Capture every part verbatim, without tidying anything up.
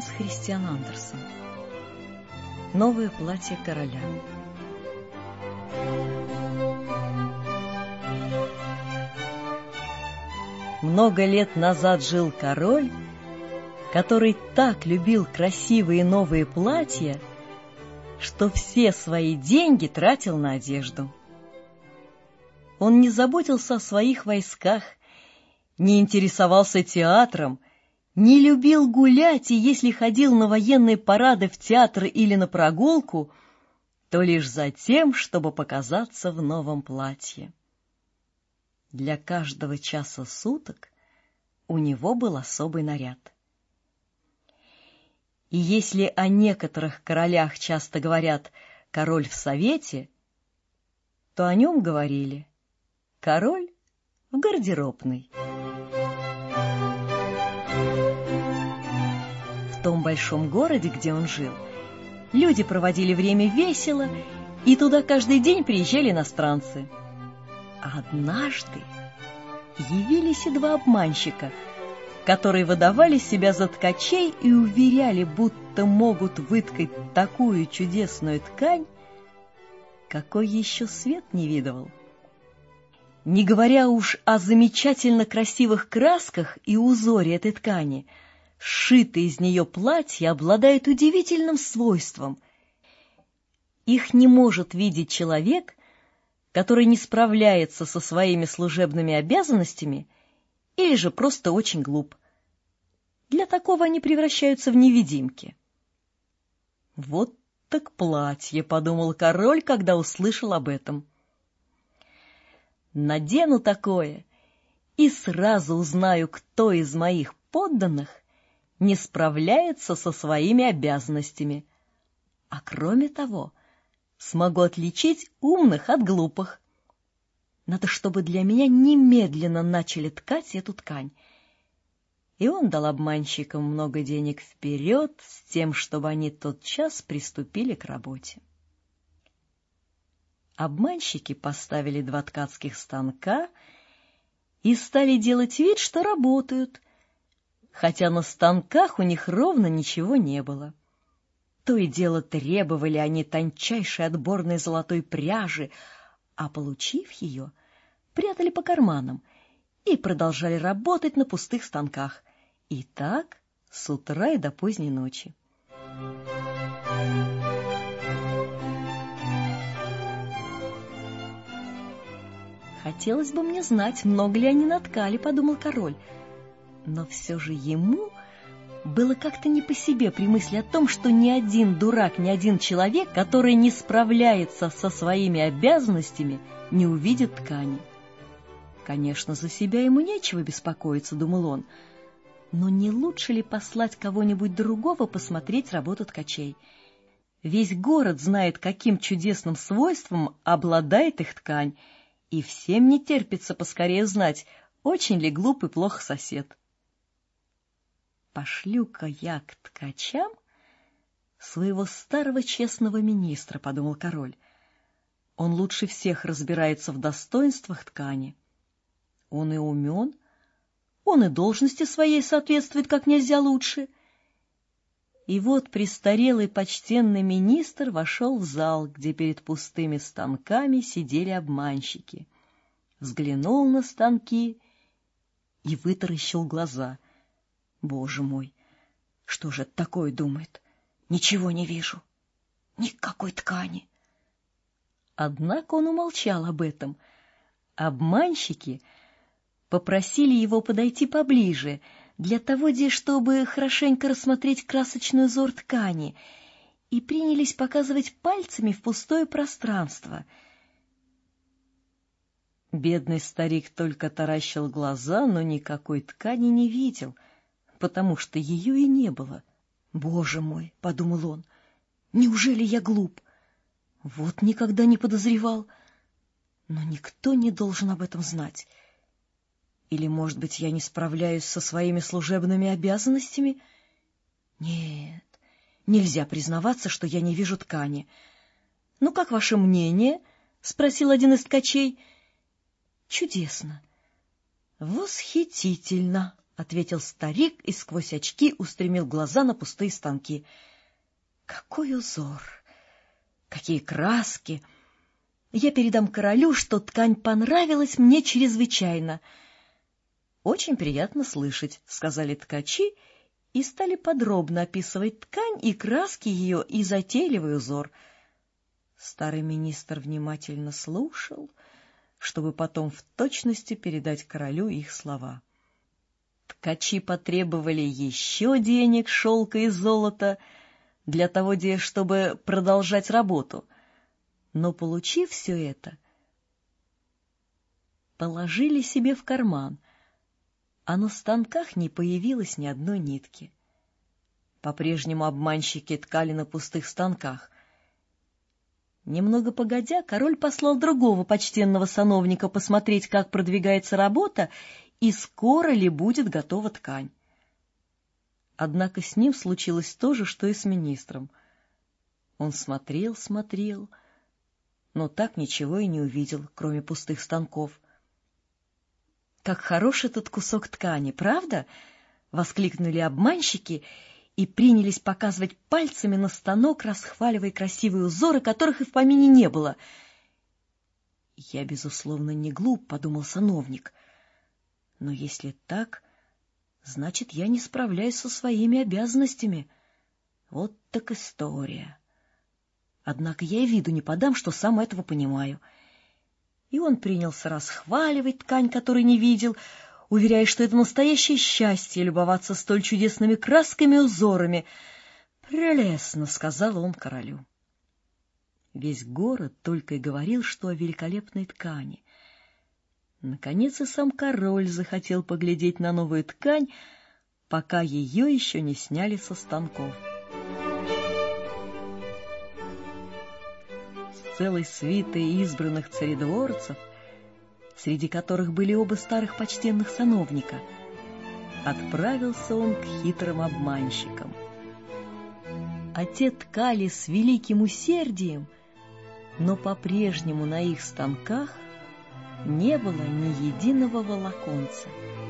Ганс Христиан Андерсен. Новое платье короля. Много лет назад жил король, который так любил красивые новые платья, что все свои деньги тратил на одежду. Он не заботился о своих войсках, не интересовался театром, не любил гулять, и если ходил на военные парады в театр или на прогулку, то лишь за тем, чтобы показаться в новом платье. Для каждого часа суток у него был особый наряд. И если о некоторых королях часто говорят «король в совете», то о нем говорили «король в гардеробной». В том большом городе, где он жил, люди проводили время весело, и туда каждый день приезжали иностранцы. А однажды явились и два обманщика, которые выдавали себя за ткачей и уверяли, будто могут выткать такую чудесную ткань, какой еще свет не видывал. Не говоря уж о замечательно красивых красках и узоре этой ткани, сшитое из нее платье обладает удивительным свойством. Их не может видеть человек, который не справляется со своими служебными обязанностями или же просто очень глуп. Для такого они превращаются в невидимки. «Вот так платье», — подумал король, когда услышал об этом. «Надену такое и сразу узнаю, кто из моих подданных не справляется со своими обязанностями, а кроме того смогу отличить умных от глупых. Надо, чтобы для меня немедленно начали ткать эту ткань». И он дал обманщикам много денег вперед с тем, чтобы они тотчас приступили к работе. Обманщики поставили два ткацких станка и стали делать вид, что работают, хотя на станках у них ровно ничего не было. То и дело требовали они тончайшей отборной золотой пряжи, а, получив ее, прятали по карманам и продолжали работать на пустых станках. И так с утра и до поздней ночи. «Хотелось бы мне знать, много ли они наткали», — подумал король. Но все же ему было как-то не по себе при мысли о том, что ни один дурак, ни один человек, который не справляется со своими обязанностями, не увидит ткани. «Конечно, за себя ему нечего беспокоиться», — думал он. Но не лучше ли послать кого-нибудь другого посмотреть работу ткачей? Весь город знает, каким чудесным свойством обладает их ткань, и всем не терпится поскорее знать, очень ли глуп и плох сосед. «Пошлю-ка я к ткачам своего старого честного министра», — подумал король. «Он лучше всех разбирается в достоинствах ткани. Он и умен, он и должности своей соответствует как нельзя лучше». И вот престарелый почтенный министр вошел в зал, где перед пустыми станками сидели обманщики. Взглянул на станки и вытаращил глаза. «Боже мой, что же это такое?» — думает. «Ничего не вижу, никакой ткани». Однако он умолчал об этом. Обманщики попросили его подойти поближе, для того, чтобы хорошенько рассмотреть красочный узор ткани, и принялись показывать пальцами в пустое пространство. Бедный старик только таращил глаза, но никакой ткани не видел, потому что ее и не было. «Боже мой!» — подумал он. «Неужели я глуп? Вот никогда не подозревал. Но никто не должен об этом знать. Или, может быть, я не справляюсь со своими служебными обязанностями? Нет, нельзя признаваться, что я не вижу ткани. Ну, как ваше мнение?» — спросил один из ткачей. «Чудесно, восхитительно», — ответил старик и сквозь очки устремил глаза на пустые станки. Какой узор! Какие краски! Я передам королю, что ткань понравилась мне чрезвычайно. Очень приятно слышать, — сказали ткачи и стали подробно описывать ткань и краски ее и затейливый узор. Старый министр внимательно слушал, чтобы потом в точности передать королю их слова. Ткачи потребовали еще денег, шелка и золота для того, чтобы продолжать работу. Но, получив все это, положили себе в карман, а на станках не появилось ни одной нитки. По-прежнему обманщики ткали на пустых станках. Немного погодя, король послал другого почтенного сановника посмотреть, как продвигается работа и скоро ли будет готова ткань. Однако с ним случилось то же, что и с министром. Он смотрел, смотрел, но так ничего и не увидел, кроме пустых станков. «Как хорош этот кусок ткани, правда?» — воскликнули обманщики и принялись показывать пальцами на станок, расхваливая красивые узоры, которых и в помине не было. «Я, безусловно, не глуп», — подумал сановник. «Но если так, значит, я не справляюсь со своими обязанностями. Вот так история. Однако я и виду не подам, что сам этого понимаю». И он принялся расхваливать ткань, которую не видел, уверяя, что это настоящее счастье любоваться столь чудесными красками и узорами. «Прелестно», — сказал он королю. Весь город только и говорил, что о великолепной ткани. Наконец и сам король захотел поглядеть на новую ткань, пока ее еще не сняли со станков. С целой свитой избранных царедворцев, среди которых были оба старых почтенных сановника, отправился он к хитрым обманщикам. А те ткали с великим усердием, но по-прежнему на их станках не было ни единого волоконца.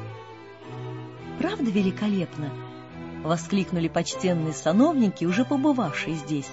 «Правда великолепно?» — воскликнули почтенные сановники, уже побывавшие здесь.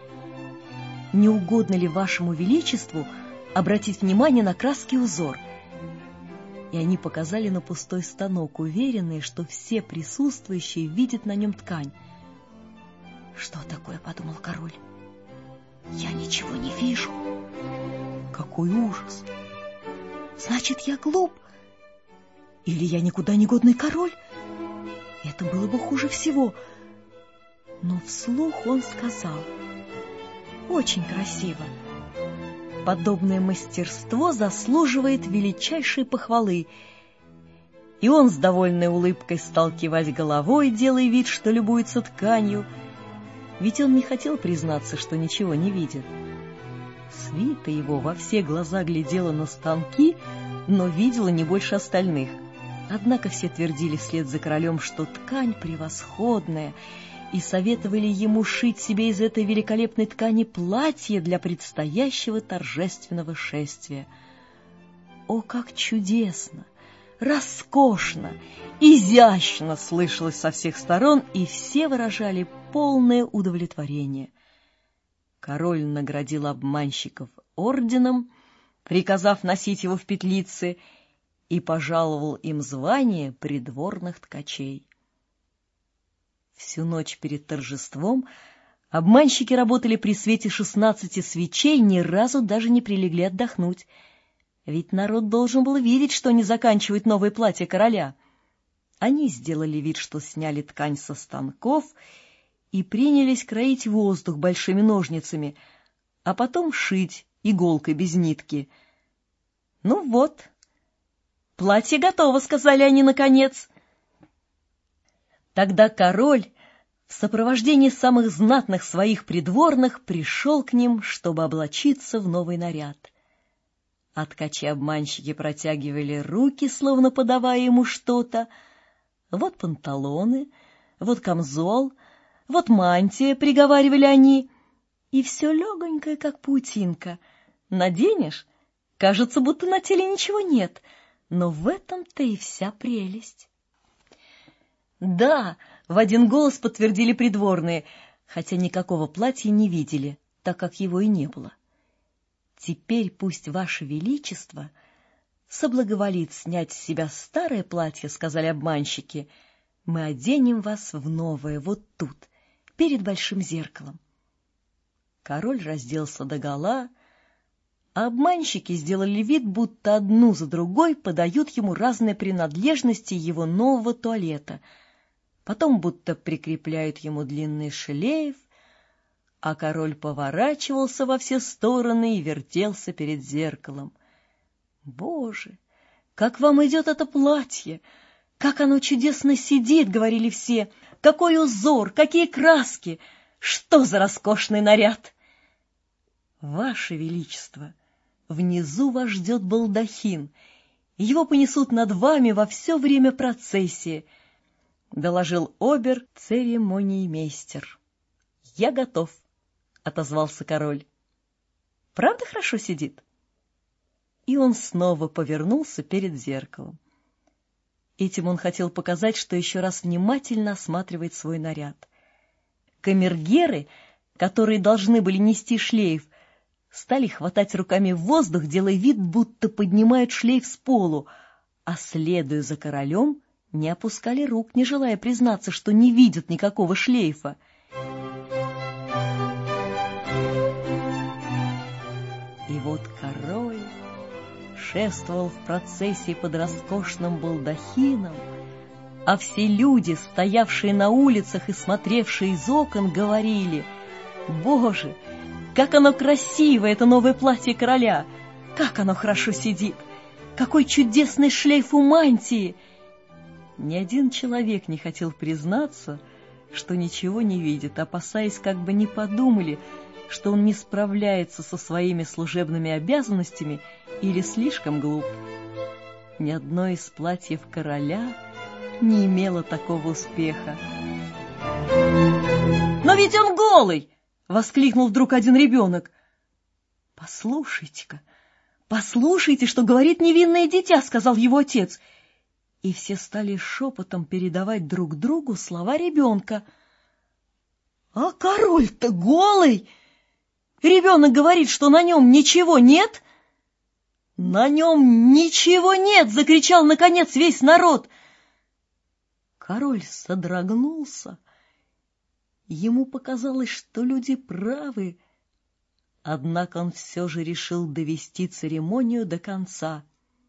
«Не угодно ли вашему величеству обратить внимание на краски и узор?» И они показали на пустой станок, уверенные, что все присутствующие видят на нем ткань. «Что такое?» — подумал король. «Я ничего не вижу. Какой ужас! Значит, я глуп? Или я никуда не годный король? Это было бы хуже всего». Но вслух он сказал: «Очень красиво. Подобное мастерство заслуживает величайшей похвалы». И он с довольной улыбкой стал кивать головой, делая вид, что любуется тканью, ведь он не хотел признаться, что ничего не видит. Свита его во все глаза глядела на станки, но видела не больше остальных. Однако все твердили вслед за королем, что ткань превосходная, и советовали ему шить себе из этой великолепной ткани платье для предстоящего торжественного шествия. О, как чудесно, роскошно, изящно слышалось со всех сторон, и все выражали полное удовлетворение. Король наградил обманщиков орденом, приказав носить его в петлице, и пожаловал им звание придворных ткачей. Всю ночь перед торжеством обманщики работали при свете шестнадцати свечей, ни разу даже не прилегли отдохнуть, ведь народ должен был видеть, что они заканчивают новое платье короля. Они сделали вид, что сняли ткань со станков и принялись кроить воздух большими ножницами, а потом шить иголкой без нитки. «Ну вот, платье готово», — сказали они наконец. Тогда король в сопровождении самых знатных своих придворных пришел к ним, чтобы облачиться в новый наряд. А ткачи-обманщики протягивали руки, словно подавая ему что-то. Вот панталоны, вот камзол, вот мантия, приговаривали они, и все легонькое, как паутинка. Наденешь, кажется, будто на теле ничего нет, но в этом-то и вся прелесть. Да, в один голос подтвердили придворные, хотя никакого платья не видели, так как его и не было. Теперь пусть Ваше Величество соблаговолит снять с себя старое платье, сказали обманщики. Мы оденем вас в новое вот тут, перед большим зеркалом. Король разделся догола, а обманщики сделали вид, будто одну за другой подают ему разные принадлежности его нового туалета, потом будто прикрепляют ему длинный шлейф, а король поворачивался во все стороны и вертелся перед зеркалом. «Боже, как вам идет это платье! Как оно чудесно сидит!» — говорили все. «Какой узор! Какие краски! Что за роскошный наряд!» «Ваше Величество, внизу вас ждет балдахин, его понесут над вами во все время процессии», — доложил обер-церемониймейстер. «Я готов», — отозвался король. «Правда хорошо сидит?» И он снова повернулся перед зеркалом. Этим он хотел показать, что еще раз внимательно осматривает свой наряд. Камергеры, которые должны были нести шлейф, стали хватать руками в воздух, делая вид, будто поднимают шлейф с полу, а, следуя за королем, не опускали рук, не желая признаться, что не видят никакого шлейфа. И вот король шествовал в процессии под роскошным балдахином, а все люди, стоявшие на улицах и смотревшие из окон, говорили: «Боже, как оно красиво, это новое платье короля! Как оно хорошо сидит! Какой чудесный шлейф у мантии!» Ни один человек не хотел признаться, что ничего не видит, опасаясь, как бы не подумали, что он не справляется со своими служебными обязанностями или слишком глуп. Ни одно из платьев короля не имело такого успеха. «Но ведь он голый!» — воскликнул вдруг один ребенок. «Послушайте-ка, послушайте, что говорит невинное дитя», — сказал его отец. И все стали шепотом передавать друг другу слова ребенка. «А король-то голый! Ребенок говорит, что на нем ничего нет!» «На нем ничего нет!» — закричал, наконец, весь народ. Король содрогнулся. Ему показалось, что люди правы. Однако он все же решил довести церемонию до конца.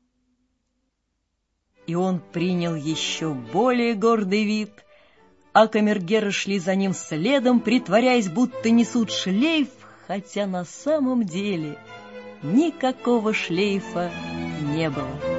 И он принял еще более гордый вид, а камергеры шли за ним следом, притворяясь, будто несут шлейф, хотя на самом деле никакого шлейфа не было.